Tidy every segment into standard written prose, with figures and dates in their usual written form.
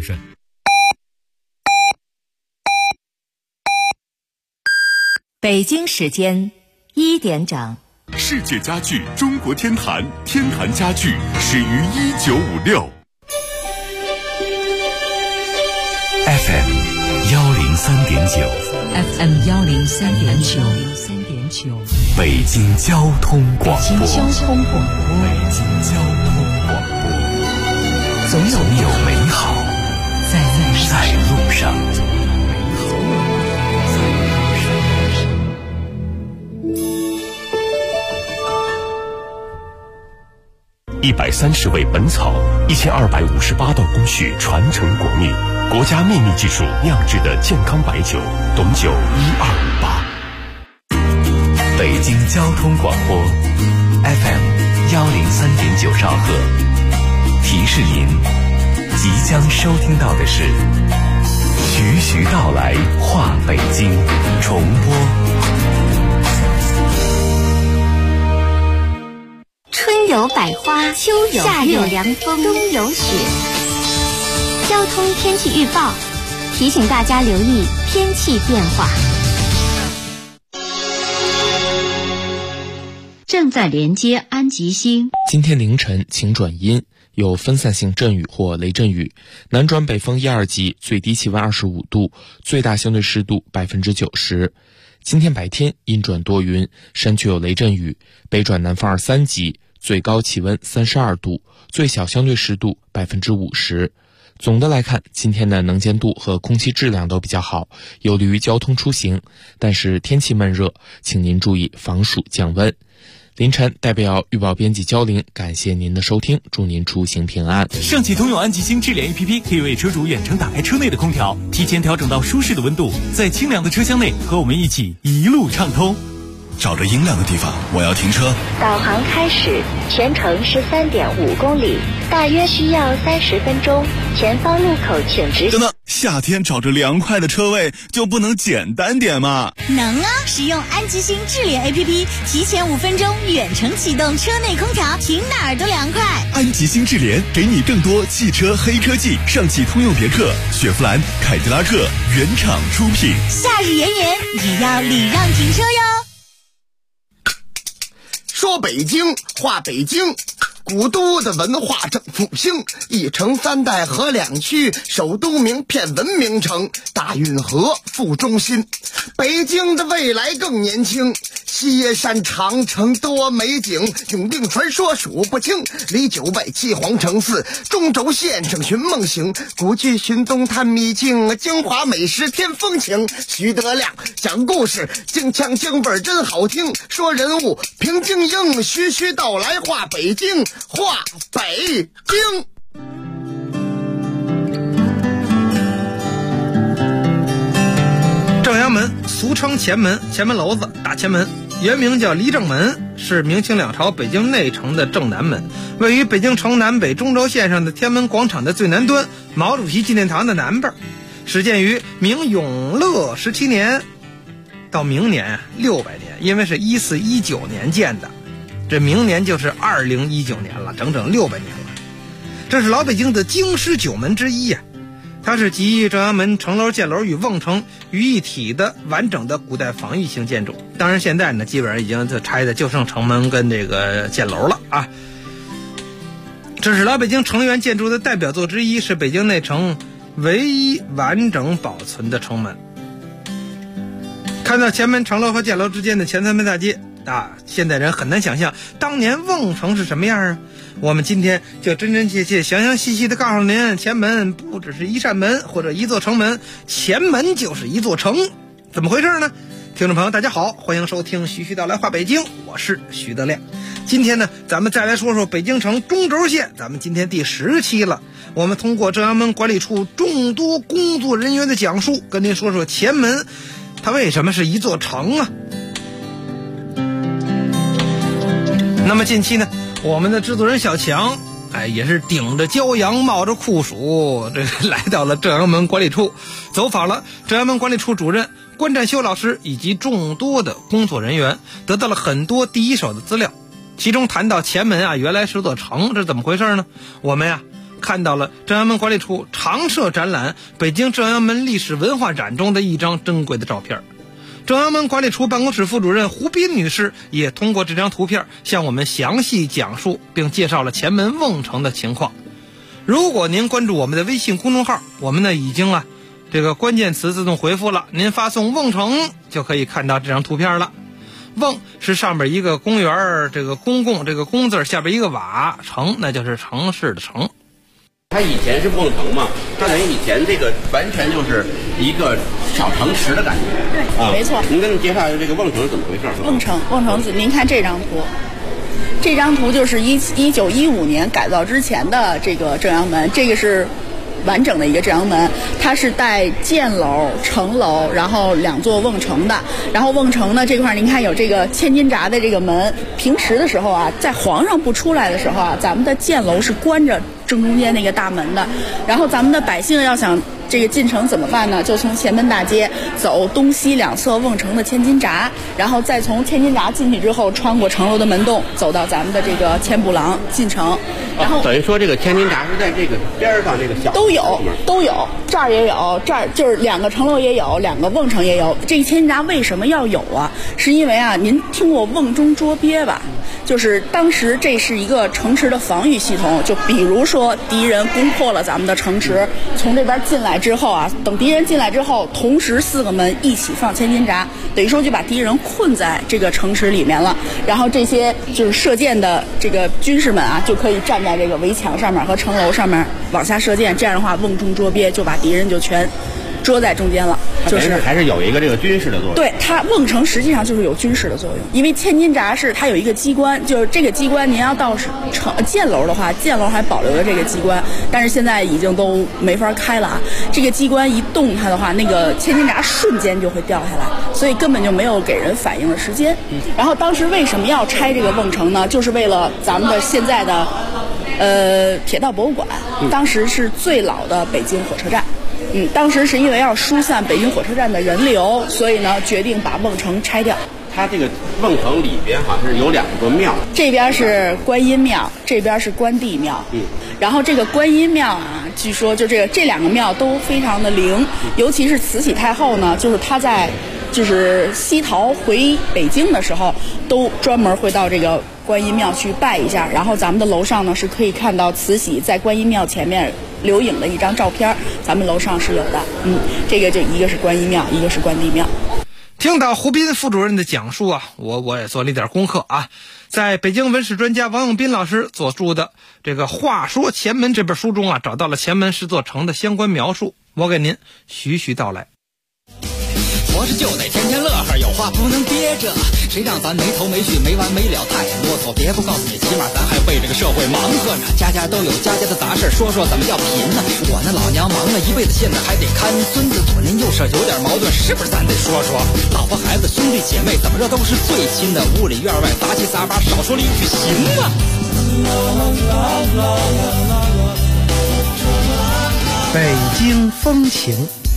慎。 北京时间1点整。 世界家具中国天坛，天坛家具始于1956。 FM 103.9 FM 103.9 北京交通广播。 北京交通广播， 总有美好在路上。130味本草，1258道工序传承国秘，国家秘密技术酿制的健康白酒，董酒1258。北京交通广播 FM 103.9兆赫，提示您即将收听到的是徐徐道来话北京重播。 春有百花，秋有夏有凉风，冬有雪。交通天气预报提醒大家留意天气变化。 正在连接安吉星。 今天凌晨晴转阴，有分散性阵雨或雷阵雨，南转北风1、2级，最低气温25度，最大相对湿度90%。今天白天阴转多云，山区有雷阵雨，北转南风2、3级，最高气温32度，最小相对湿度50%。总的来看，今天的能见度和空气质量都比较好，有利于交通出行，但是天气闷热，请您注意防暑降温。凌晨代表预报编辑焦玲，感谢您的收听，祝您出行平安。 上汽通用安吉星智联 APP 可以为车主远程打开车内的空调，提前调整到舒适的温度，在清凉的车厢内和我们一起一路畅通。 找着阴凉的地方，我要停车。 导航开始，全程是3.5公里，大约需要30分钟。前方路口请直行。 等等，夏天找着凉快的车位就不能简单点吗？ 能啊！使用安吉星智联 APP， 提前5分钟远程启动车内空调，停哪儿都凉快。 安吉星智联给你更多汽车黑科技，上汽通用别克、雪佛兰、凯迪拉克原厂出品。 夏日炎炎，也要礼让停车哟。 说北京话北京，古都的文化正复兴，一城3代合2区，首都名片文明城，大运河副中心。北京的未来更年轻，西山长城多美景，永定传说数不清，离970皇城寺，中轴线上寻梦行，古剧寻踪探秘境，京华美食添风情。徐德亮讲故事，京腔京味真好听，说人物平静应，徐徐道来话北京，话北京。 正阳门俗称前门、前门楼子、大前门，原名叫离正门，是明清两朝北京内城的正南门，位于北京城南北中轴线上的天安门广场的最南端，毛主席纪念堂的南边。始建于明永乐17年，到明年600年，因为是1419年建的，这明年就是2019年了，整整600年了。这是老北京的京师9门之一呀。它是集正阳门城楼、箭楼与瓮城于一体的完整的古代防御性建筑。当然现在呢，基本上已经拆的就剩城门跟这个箭楼了啊。这是老北京城垣建筑的代表作之一，是北京内城唯一完整保存的城门。看到前门城楼和箭楼之间的前3门大街啊，现代人很难想象当年瓮城是什么样啊。我们今天就真真切切、详详细细的告诉您，前门不只是一扇门或者一座城门，前门就是一座城。怎么回事呢？听众朋友大家好，欢迎收听徐徐道来话北京，我是徐德亮。今天呢，咱们再来说说北京城中轴线，咱们今天第10期了。我们通过正阳门管理处众多工作人员的讲述，跟您说说前门它为什么是一座城啊。那么近期呢，我们的制作人小强也是顶着骄阳冒着酷暑，这个来到了正阳门管理处，走访了正阳门管理处主任关占修老师以及众多的工作人员，得到了很多第一手的资料。其中谈到前门原来是座城，这怎么回事呢？我们看到了正阳门管理处常设展览北京正阳门历史文化展中的一张珍贵的照片。正阳门管理处办公室副主任胡斌女士也通过这张图片向我们详细讲述并介绍了前门瓮城的情况。如果您关注我们的微信公众号，我们呢已经这个关键词自动回复了，您发送瓮城就可以看到这张图片了。瓮是上边一个公园，这个公共这个公字下边一个瓦，城那就是城市的城。 它以前是瓮城嘛，它等于以前这个完全就是一个小城池的感觉。 对，没错。 您跟我们介绍一下这个瓮城是怎么回事？ 瓮城，您看这张图，这张图就是1915年改造之前的这个正阳门，这个是完整的一个正阳门，它是带箭楼、城楼，然后2座瓮城的。然后瓮城呢这块您看有这个千斤闸的这个门，平时的时候在皇上不出来的时候咱们的箭楼是关着正中间那个大门的。然后咱们的百姓要想这个进城怎么办呢？就从前门大街走东西2侧瓮城的千斤闸，然后再从千斤闸进去之后，穿过城楼的门洞，走到咱们的这个千步廊进城。然后等于说这个千斤闸是在这个边上这个小都有，这儿也有，这儿就是2个城楼也有，2个瓮城也有。这个千斤闸为什么要有是因为您听过瓮中捉鳖吧？就是当时这是一个城池的防御系统，就比如说敌人攻破了咱们的城池，从这边进来之后等敌人进来之后，同时4个门一起放千斤闸，等于说就把敌人困在这个城池里面了。然后这些就是射箭的这个军士们就可以站在这个围墙上面和城楼上面往下射箭，这样的话瓮中捉鳖，就把敌人就全捉在中间了。就是还是有一个这个军事的作用。 对，它瓮城实际上就是有军事的作用，因为千斤闸是它有一个机关，就是这个机关您要到箭楼的话，箭楼还保留着这个机关，但是现在已经都没法开了这个机关一动它的话，那个千斤闸瞬间就会掉下来，所以根本就没有给人反应的时间。然后当时为什么要拆这个瓮城呢？就是为了咱们的现在的铁道博物馆，当时是最老的北京火车站。当时是因为要疏散北京火车站的人流，所以呢决定把瓮城拆掉。 它这个瓮城里边好像是有2个庙， 这边是观音庙，这边是关帝庙。然后这个观音庙据说就这2个庙都非常的灵，尤其是慈禧太后呢，就是她在就是西逃回北京的时候，都专门会到这个观音庙去拜一下。然后咱们的楼上呢是可以看到慈禧在观音庙前面留影的一张照片，咱们楼上是有的。这个就一个是观音庙，一个是关帝庙。 听到胡斌副主任的讲述我也做了一点功课在北京文史专家王永斌老师所著的这个《话说前门》这本书中找到了前门是座城的相关描述，我给您徐徐道来。 活着就得天天乐呵，有话不能憋着，谁让咱没头没绪没完没了太啰嗦，别不告诉你，起码咱还为这个社会忙活呢，家家都有家家的杂事，说说怎么叫贫呢？我那老娘忙了一辈子，现在还得看孙子，左邻右舍有点矛盾，是不是咱得说说？老婆孩子兄弟姐妹怎么着都是最亲的，屋里院外杂七杂八，少说了一句行吗？ 北京风情。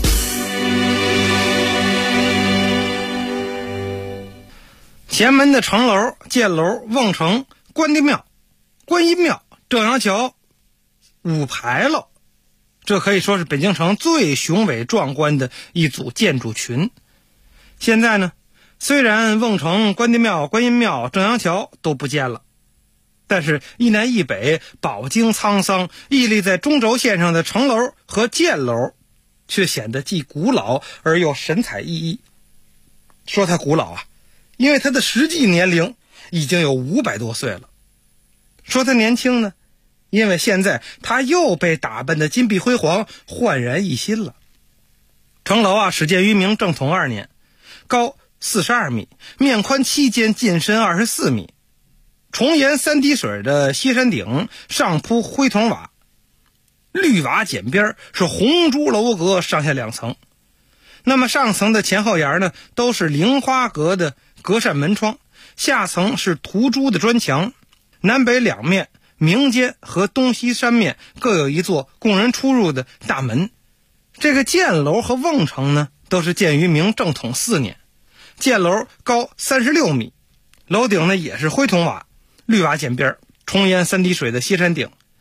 前门的城楼、箭楼、瓮城、关帝庙、观音庙、正阳桥、五牌楼，这可以说是北京城最雄伟壮观的一组建筑群。现在呢，虽然瓮城、关帝庙、观音庙、正阳桥都不见了，但是一南一北饱经沧桑屹立在中轴线上的城楼和箭楼却显得既古老而又神采奕奕。说它古老因为它的实际年龄已经有500多岁了。说它年轻呢，因为现在它又被打扮得金碧辉煌，焕然一新了。城楼始建于明正统2年，高42米，面宽7间，进深24米，重檐3滴水的歇山顶，上铺灰筒瓦，绿瓦剪边，是红珠楼阁，上下2层。那么上层的前后檐呢，都是菱花格的隔扇门窗，下层是涂朱的砖墙，南北2面明间和东西3面各有一座供人出入的大门。这个箭楼和瓮城呢，都是建于明正统4年。箭楼高36米，楼顶呢也是灰筒瓦，绿瓦剪边，重檐3滴水的歇山顶。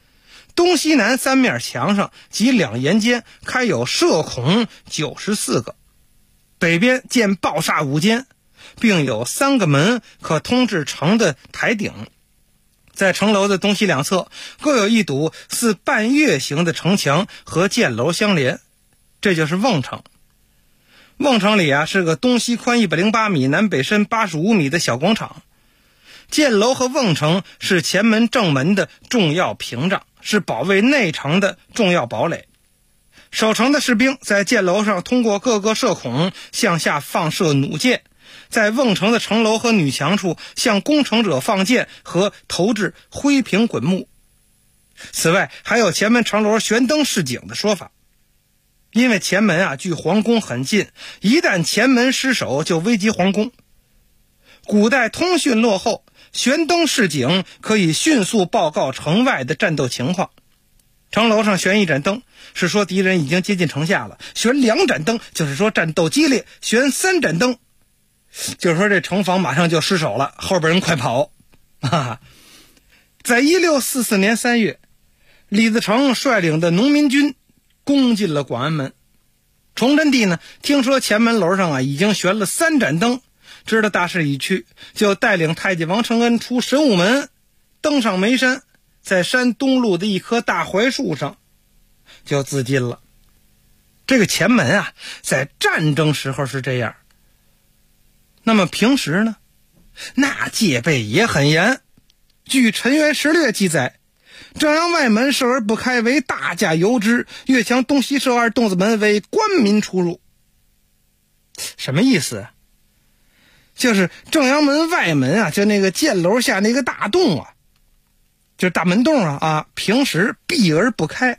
东西南三面墙上及两檐间开有射孔94个，北边建抱厦5间，并有3个门可通至城的台顶。在城楼的东西两侧各有一堵似半月形的城墙和箭楼相连，这就是瓮城。瓮城里是个东西宽108米、南北深85米的小广场。箭楼和瓮城是前门正门的重要屏障，是保卫内城的重要堡垒。守城的士兵在箭楼上通过各个射孔向下放射弩箭，在瓮城的城楼和女墙处向攻城者放箭和投掷灰瓶滚木。此外还有前门城楼悬灯示警的说法。因为前门距皇宫很近，一旦前门失守就危及皇宫。古代通讯落后，悬灯示警可以迅速报告城外的战斗情况。城楼上悬1盏灯是说敌人已经接近城下了，悬2盏灯就是说战斗激烈，悬3盏灯就是说这城防马上就失守了，后边人快跑。在1644年3月，李自成率领的农民军攻进了广安门。崇祯帝呢，听说前门楼上已经悬了3盏灯，知道大势已去，就带领太监王承恩出神武门，登上眉山，在山东路的一棵大槐树上就自尽了。这个前门在战争时候是这样，那么平时呢，那戒备也很严。据《陈元实略》记载，正阳外门设而不开，为大驾游之；越墙东西设2洞子门，为官民出入。什么意思？就是正阳门外门就那个箭楼下那个大洞就是大门洞平时闭而不开。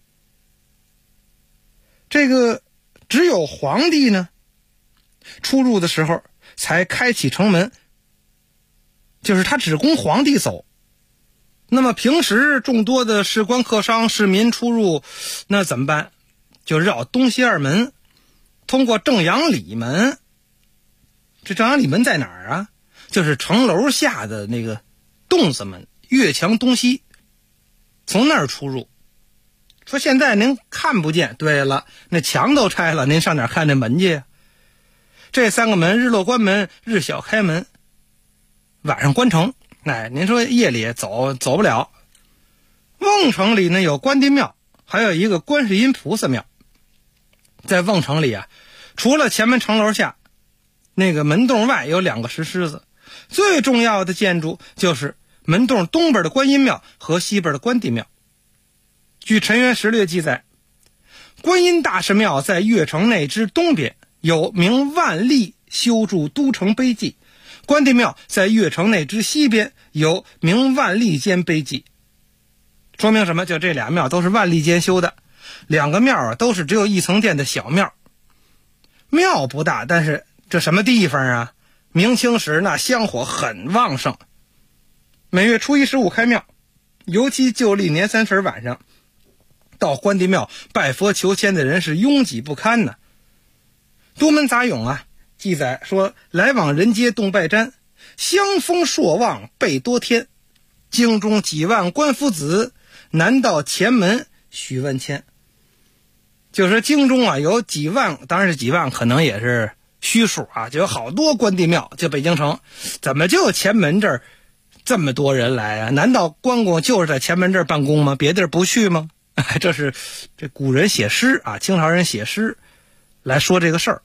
这个只有皇帝呢出入的时候才开启城门，就是他只供皇帝走。那么平时众多的士官客商市民出入，那怎么办？就绕东西2门，通过正阳里门。这正阳里门在哪儿就是城楼下的那个洞子门，越墙东西，从那儿出入。说现在您看不见，对了，那墙都拆了，您上哪儿看那门去？这3个门，日落关门、日晓开门，晚上关城。您说夜里走不了。瓮城里呢有关帝庙，还有一个观世音菩萨庙。在瓮城里除了前门城楼下那个门洞外有2个石狮子，最重要的建筑就是门洞东边的观音庙和西边的关帝庙。据《陈元实略》记载，观音大士庙在越城内之东边，有名万历修筑都城碑记；关帝庙在越城内之西边，有名万历间碑记。说明什么？就这俩庙都是万历间修的，2个庙都是只有1层殿的小庙。庙不大，但是这什么地方明清时那香火很旺盛。每月初1、15开庙，尤其旧历年30晚上，到关帝庙拜佛求签的人是拥挤不堪呢。都门杂咏记载说，来往人皆动拜瞻，香风朔望倍多天，京中几万官夫子，南到前门许问签。就说京中有几万，当然是几万可能也是虚数就有好多关帝庙，就北京城怎么就前门这儿这么多人来难道关公就是在前门这儿办公吗？别地儿不去吗？这是这古人写诗清朝人写诗来说这个事儿。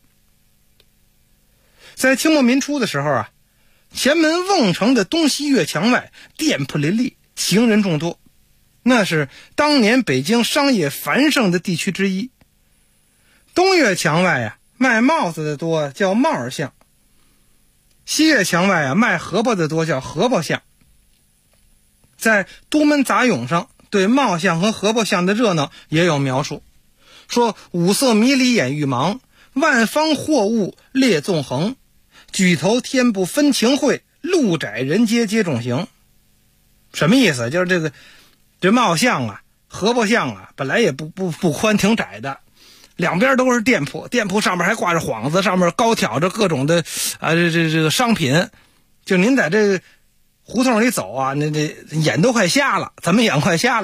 在清末民初的时候前门瓮城的东西越墙外店铺林立，行人众多，那是当年北京商业繁盛的地区之一。东越墙外卖帽子的多，叫帽儿巷；西越墙外卖荷包的多，叫荷包巷。在都门杂咏上对帽巷和荷包巷的热闹也有描述，说五色迷离眼欲盲，万方货物列纵横，举头天不分情会，路窄人街接踵行。什么意思？就是这帽巷荷包巷本来也不宽，挺窄的，两边都是店铺，店铺上面还挂着幌子，上面高挑着各种的这个商品。就您在这个胡同里走那眼都快瞎了，怎么眼快瞎了？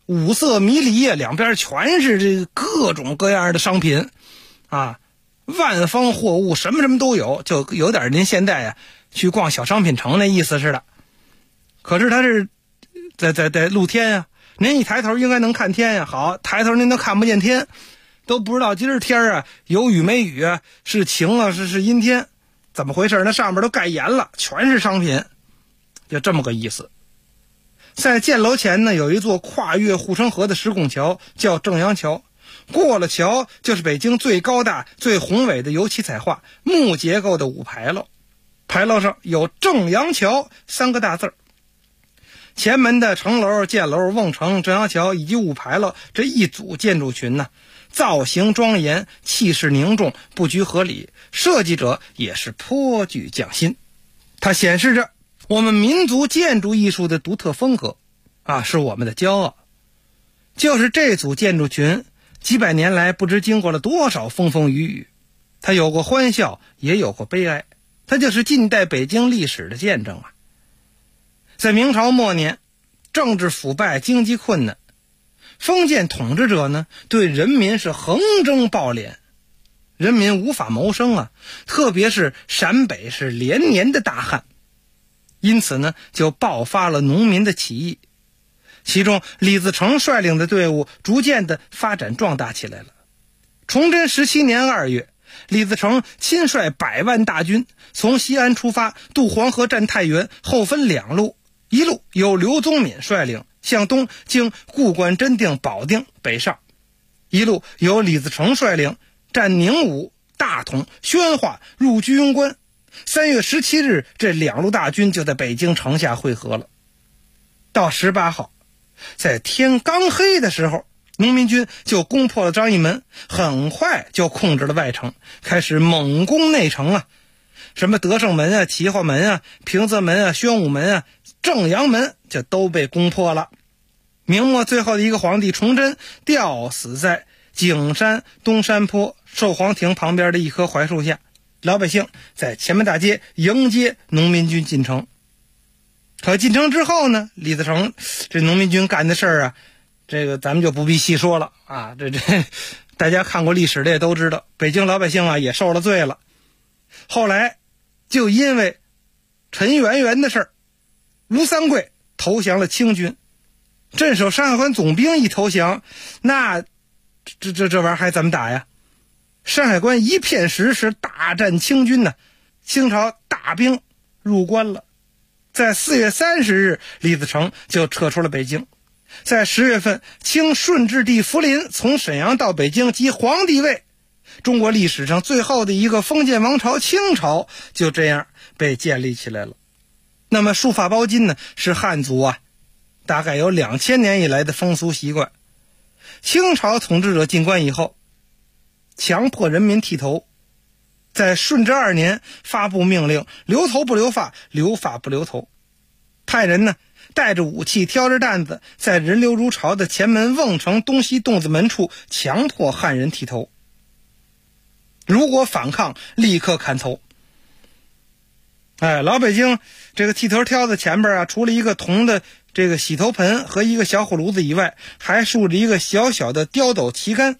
五色迷离呀，两边全是这个各种各样的商品啊，万方货物，什么什么都有，就有点您现在呀去逛小商品城那意思似的。可是它是在露天呀，您一抬头应该能看天呀，好，抬头您都看不见天，都不知道今儿天啊有雨没雨啊，是晴啊是阴天，怎么回事？那上面都盖严了，全是商品，就这么个意思。在箭楼前呢，有一座跨越护城河的石拱桥，叫正阳桥。过了桥就是北京最高大最宏伟的油漆彩画木结构的五牌楼，牌楼上有正阳桥3个大字儿。前门的城楼、箭楼、瓮城、正阳桥以及五牌楼这一组建筑群呢，造型庄严，气势凝重，布局合理，设计者也是颇具匠心。它显示着我们民族建筑艺术的独特风格啊，是我们的骄傲。就是这组建筑群几百年来不知经过了多少风风雨雨，它有过欢笑，也有过悲哀，它就是近代北京历史的见证啊。在明朝末年，政治腐败，经济困难，封建统治者呢对人民是横征暴敛，人民无法谋生啊，特别是陕北是连年的大旱，因此呢就爆发了农民的起义。其中李自成率领的队伍逐渐的发展壮大起来了。崇祯17年2月，李自成亲率100万大军从西安出发，渡黄河占太原，后分2路，一路由刘宗敏率领向东经固关、真定、保定北上，一路由李自成率领占宁武、大同、宣化入居庸关。3月17日，这2路大军就在北京城下会合了。到18号，在天刚黑的时候，农民军就攻破了张义门，很快就控制了外城，开始猛攻内城啊。什么德胜门啊、齐化门啊、平泽门啊、宣武门啊、正阳门就都被攻破了。明末最后的一个皇帝崇祯吊死在景山东山坡寿皇亭旁边的一棵槐树下，老百姓在前门大街迎接农民军进城。可进城之后呢，李自成这农民军干的事儿啊，这个咱们就不必细说了啊，这大家看过历史的也都知道，北京老百姓啊也受了罪了。后来就因为陈圆圆的事儿，吴三桂投降了清军，镇守山海关总兵一投降，那这玩意儿还怎么打呀？山海关一片石，是大战清军呢，清朝大兵入关了。在4月30日，李自成就撤出了北京。在10月份，清顺治帝福临从沈阳到北京即皇帝位，中国历史上最后的一个封建王朝清朝就这样被建立起来了。那么束发包巾呢，是汉族啊大概有2000年以来的风俗习惯。清朝统治者进关以后，强迫人民剃头，在顺治2年发布命令，留头不留发，留发不留头，派人呢带着武器，挑着担子，在人流如潮的前门瓮城东西洞子门处强迫汉人剃头，如果反抗立刻砍头。老北京这个剃头挑子前边啊，除了一个铜的这个洗头盆和一个小火炉子以外，还竖着一个小小的雕斗旗杆。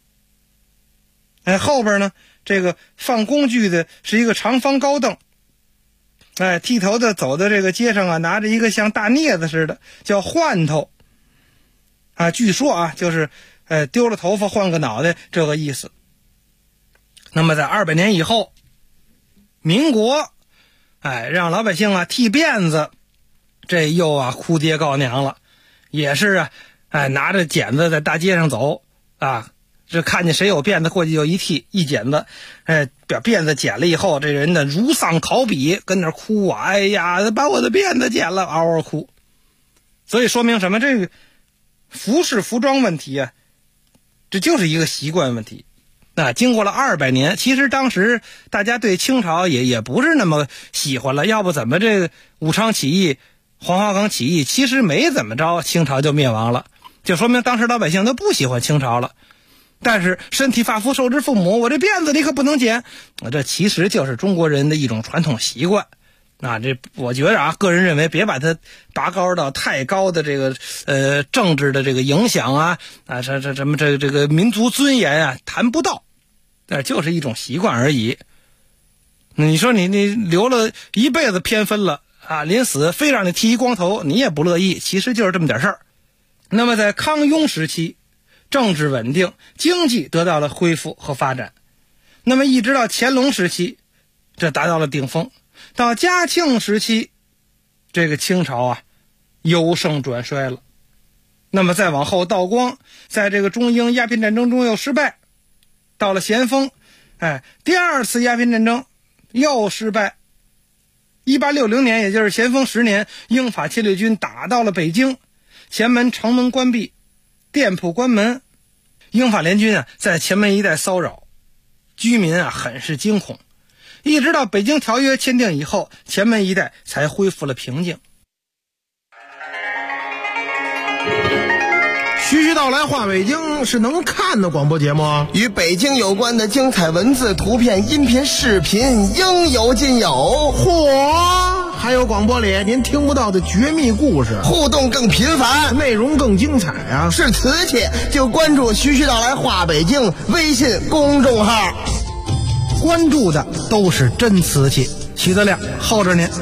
后边呢这个放工具的是一个长方高凳。剃头的走的这个街上啊，拿着一个像大镊子似的，叫换头啊，据说啊就是丢了头发换个脑袋这个意思。那么在200年以后，民国让老百姓啊剃辫子，这又啊哭爹告娘了，也是啊拿着剪子在大街上走啊，这看见谁有辫子过去就一剃一剪子，把辫子剪了以后，这人呢如丧考妣，跟那哭啊，哎呀把我的辫子剪了，嗷嗷哭。所以说明什么？这个服饰服装问题啊，这就是一个习惯问题。经过了200年，其实当时大家对清朝也不是那么喜欢了，要不怎么这个武昌起义、黄花岗起义其实没怎么着，清朝就灭亡了，就说明当时老百姓都不喜欢清朝了。但是身体发肤受之父母，我这辫子你可不能剪，这其实就是中国人的一种传统习惯这我觉得个人认为别把它拔高到太高的这个政治的这个影响这个民族尊严谈不到，但就是一种习惯而已。你说你留了一辈子偏分了临死非让你剃一光头，你也不乐意，其实就是这么点事儿。那么在康雍时期，政治稳定，经济得到了恢复和发展。那么一直到乾隆时期，这达到了顶峰。到嘉庆时期，这个清朝由盛转衰了。那么再往后，道光在这个中英鸦片战争中又失败，到了咸丰，第二次鸦片战争又失败。1860年，也就是咸丰10年，英法侵略军打到了北京，前门城门关闭，店铺关门，英法联军在前门一带骚扰，居民很是惊恐。一直到北京条约签订以后，前门一带才恢复了平静。 徐徐道来话北京是能看的广播节目， 与北京有关的精彩文字、图片、音频、视频应有尽有。 嚯！还有广播里您听不到的绝密故事， 互动更频繁， 内容更精彩是瓷器就关注徐徐道来话北京微信公众号， 关注的都是真瓷器。徐德亮候着您。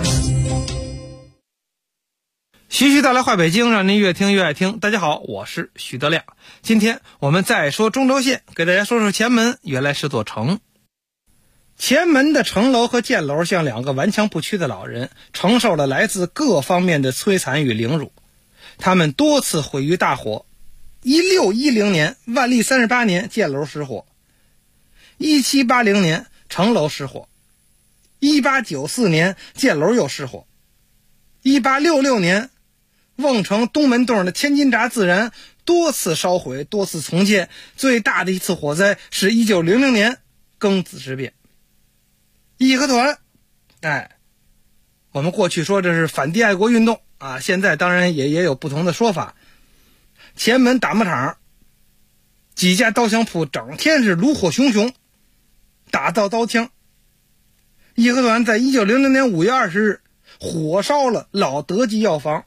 徐徐道来话北京，让您越听越爱听。大家好，我是徐德亮。今天我们再说中轴线，给大家说说前门原来是座城。前门的城楼和箭楼像两个顽强不屈的老人，承受了来自各方面的摧残与凌辱。他们多次毁于大火。1610年，万历38年，箭楼失火。1780年，城楼失火。1894年，箭楼又失火。1866年，瓮城东门洞的千斤闸自燃，多次烧毁，多次重建。最大的一次火灾是1900年庚子事变。义和团，我们过去说这是反帝爱国运动现在当然也有不同的说法。前门打磨厂几家刀枪铺整天是炉火熊熊，打造刀枪。义和团在1900年5月20日火烧了老德基药房。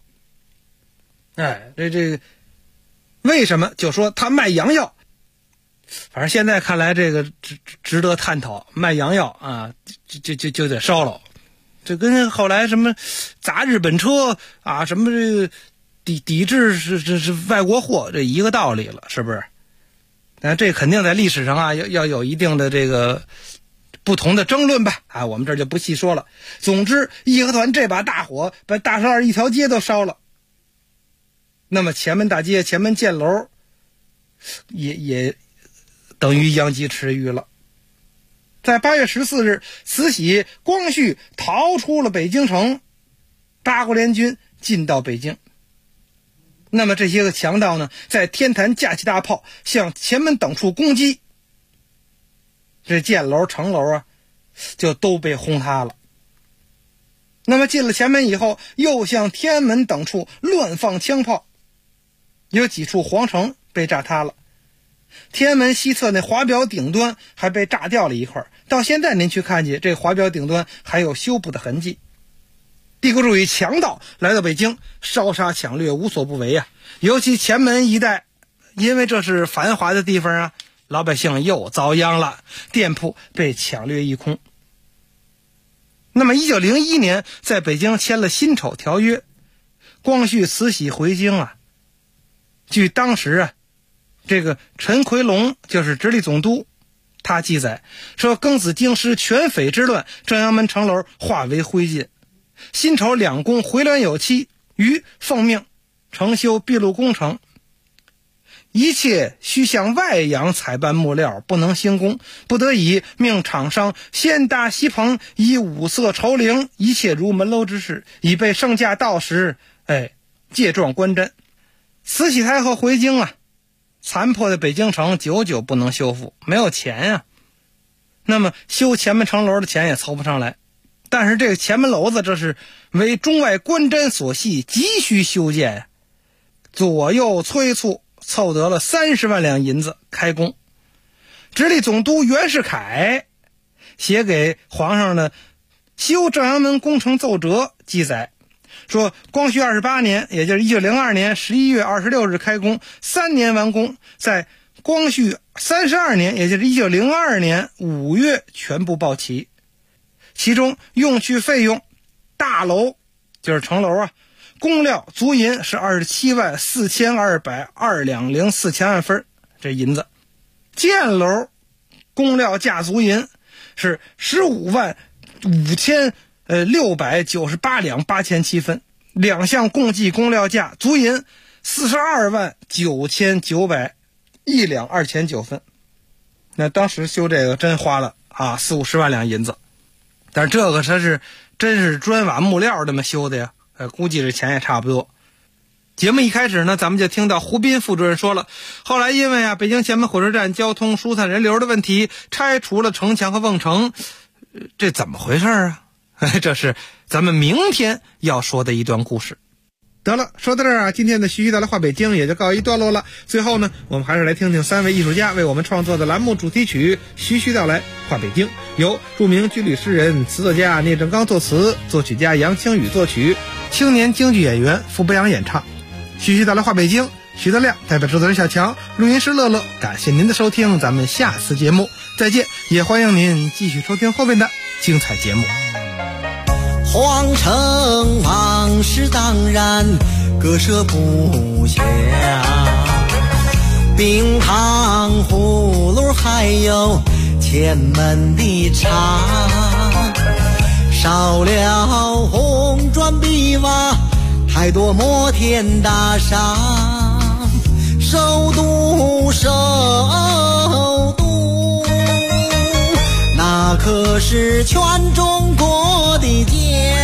这为什么？就说他卖洋药，反正现在看来这个值得探讨。卖洋药就得烧了，这跟后来什么砸日本车什么这抵制是外国货这一个道理了，是不是？但这肯定在历史上要有一定的这个不同的争论吧我们这就不细说了。总之，义和团这把大火把大栅栏一条街都烧了。那么前门大街、前门箭楼也等于殃及池鱼了。在8月14日，慈禧、光绪逃出了北京城，八国联军进到北京。那么这些个强盗呢，在天坛架起大炮，向前门等处攻击，这箭楼、城楼就都被轰塌了。那么进了前门以后，又向天安门等处乱放枪炮，有几处皇城被炸塌了。天安门西侧那华表顶端还被炸掉了一块，到现在您去看去，这华表顶端还有修补的痕迹。帝国主义强盗来到北京，烧杀抢掠无所不为尤其前门一带，因为这是繁华的地方老百姓又遭殃了，店铺被抢掠一空。那么1901年在北京签了辛丑条约，光绪、慈禧回京据当时这个陈奎龙就是直隶总督，他记载说，庚子京师全匪之乱，正阳门城楼化为灰烬。辛丑两宫回銮有期，于奉命承修闭路工程，一切需向外洋采办木料，不能兴工，不得已命厂商先搭锡棚，以五色绸绫，一切如门楼之事，以备圣驾到时借状观瞻。慈禧太后回京残破的北京城久久不能修复，没有钱那么修前门城楼的钱也凑不上来。但是这个前门楼子这是为中外观瞻所系，急需修建左右催促，凑得了30万两银子开工。直隶总督袁世凯写给皇上的修正阳门工程奏折记载说，光绪28年，也就是1902年11月26日开工，3年完工，在光绪32年，也就是1902年5月全部报齐。其中用去费用，大楼就是城楼啊，工料足银是274202两04千万分，这银子。建楼工料价足银是155698两8007分，两项共计工料价足银429900两2009分。那当时修这个真花了40-50万两银子，但是这个真是砖瓦木料这么修的呀，估计这钱也差不多。节目一开始呢，咱们就听到胡斌副主任说了，后来因为北京前门火车站交通疏散人流的问题，拆除了城墙和瓮城，这怎么回事啊？这是咱们明天要说的一段故事。得了，说到这儿今天的徐徐道来话北京也就告一段落了。最后呢，我们还是来听听3位艺术家为我们创作的栏目主题曲《徐徐道来话北京》，由著名军旅诗人、词作家聂正刚作词，作曲家杨清宇作曲，青年京剧演员傅博洋演唱。徐徐道来话北京，徐德亮代表制作人小强，录音师乐乐，感谢您的收听，咱们下次节目再见，也欢迎您继续收听后面的精彩节目。 皇城往事当然割舍不下，冰糖葫芦还有前门的茶，少了红砖碧瓦，太多摩天大厦，首都那可是全中国的家。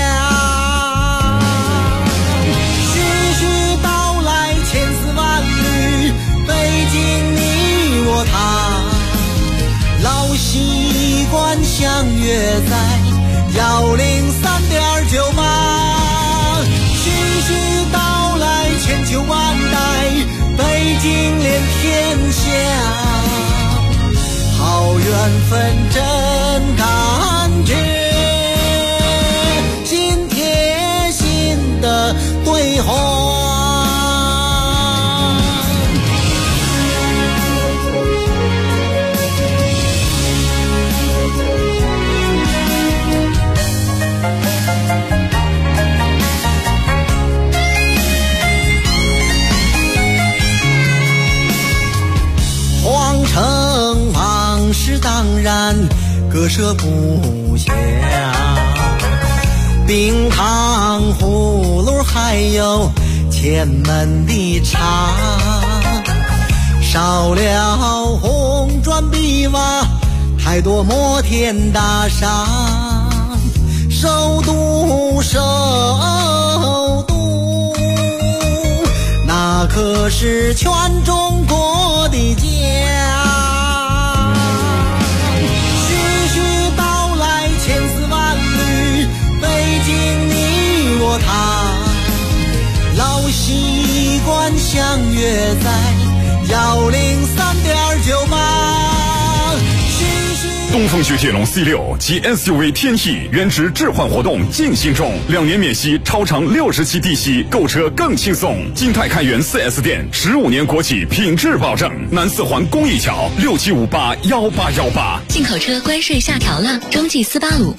徐徐道来千丝万缕，北京你我他，老习惯相约在103.9吧。徐徐道来千秋万代，北京连天下，好缘分真感觉，心贴心的对话。皇城往事当然割舍不下，冰糖葫芦还有前门的茶，少了红砖碧瓦，太多摩天大厦，首都那可是全中国的家。徐徐道来千丝万缕，北京你我他，老习惯相约在103.9吧。 东风雪铁龙 C6 及 SUV 天翼原值置换活动进行中，2年免息，超长60期低息，购车更轻松。金泰开元 4S 店，15年国企品质保证。南四环公益桥67581818。 进口车关税下调了，中继斯巴鲁